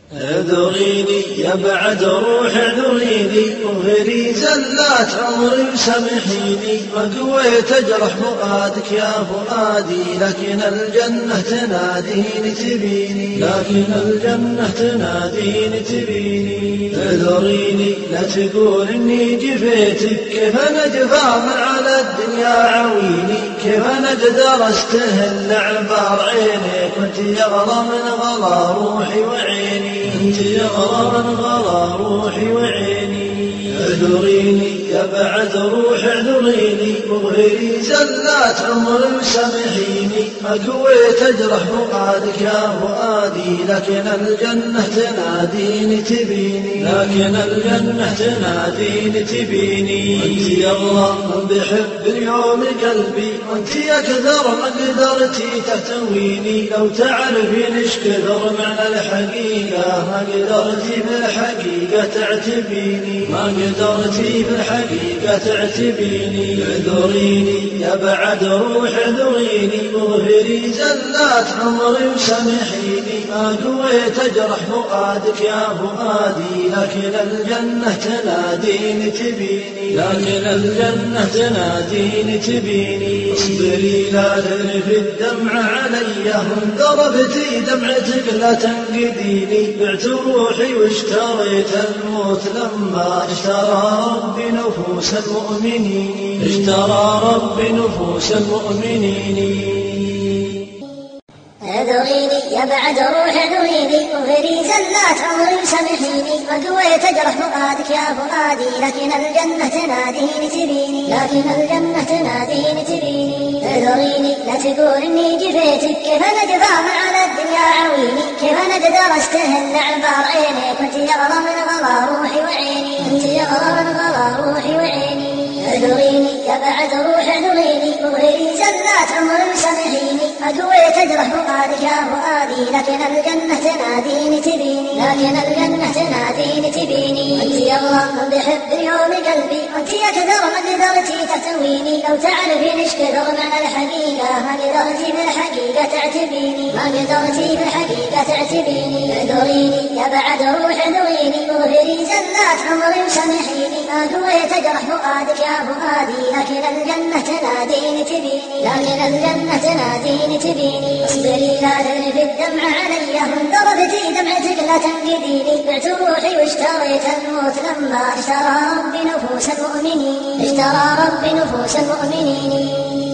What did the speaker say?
اعذريني يا بعد روح اعذريني، وغيري زلات عمري وسامحيني، ما قويت اجرح فؤادك يا فؤادي، لكن الجنة تناديني تبيني، لكن الجنة تناديني تبيني. اعذريني لا تقول اني جفيتك، كيف انا جفاها على الدنيا عويني، كيف انا قدر استهل عبار عيني، كنت يغلى من غلا روحي وعيني، كنت يغلى من غلا روحي وعيني. اعذريني يا بعد روح اعذريني، وغيري زلات عمري وسامحيني، ما قويت اجرح فؤادك يا فؤادي، لكن الجنة تناديني تبيني، لكن الجنة تناديني تبيني. وانت يا الله من بحب اليوم قلبي، وانت يا كثر ما قدرتي تهتويني، لو تعرفين ايش كثر معنى الحقيقة، ما قدرتي بالحقيقة تعتبيني، ما قدرتي بالحقيقة تعتبيني. اعذريني يا بعد روح اعذريني، واغفري زلات عمري وسامحيني، ما قويت اجرح فؤادك يا فؤادي، لكن الجنة تناديني تبيني، لكن الجنة تناديني تبيني. اصبري لا تذرفي الدمع علي، وان ضربتي دمعتك لا تنقديني، بعت روحي واشتريت الموت لما اشترى ربي نفوس المؤمنين، اشترى ربي نفوس المؤمنين. اعذريني يا بعد روح اعذريني، واغفري زلات عمري وسامحيني، ما قويت اجرح فؤادك يا فؤادي، لكن الجنة تناديني تبيني، لكن الجنة تناديني تبيني. اعذريني لا تقول اني جفيتك، كيف انا جفاها على الدنيا عويني، كيف انا قدر استهل عبار عيني، كنت يغلى من غلا روحي وعيني، كنت يغلى من غلا روحي وعيني. اعذريني يا بعد روح اعذريني، واغفري زلات عمري وسامحيني، ما قويت اجرح فؤادك يا فؤادي، لكن الجنة تناديني تبيني، لكن الجنة تناديني تبيني. وانت يا الله من بحب اليوم قلبي، وانت يا كثر ما قدرتي تهتويني، لو تعرفين ايش كثر معنى الحقيقة، ما قدرتي بالحقيقة تعتبيني، ما قدرتي بالحقيقة تعتبيني. اعذريني يا بعد روح اعذريني، واغفري زلات عمري وسامحيني، ما قويت اجرح فؤادك يا فؤادي، لكن الجنة تناديني تبيني، لكن الجنة تناديني تبيني. اصبري لا تذرفي الدمع علي، وان ضربتي دمعتك لا تنقديني، بعت روحي واشتريت الموت لما اشترى ربي نفوس المؤمنين، اشترى ربي نفوس المؤمنين.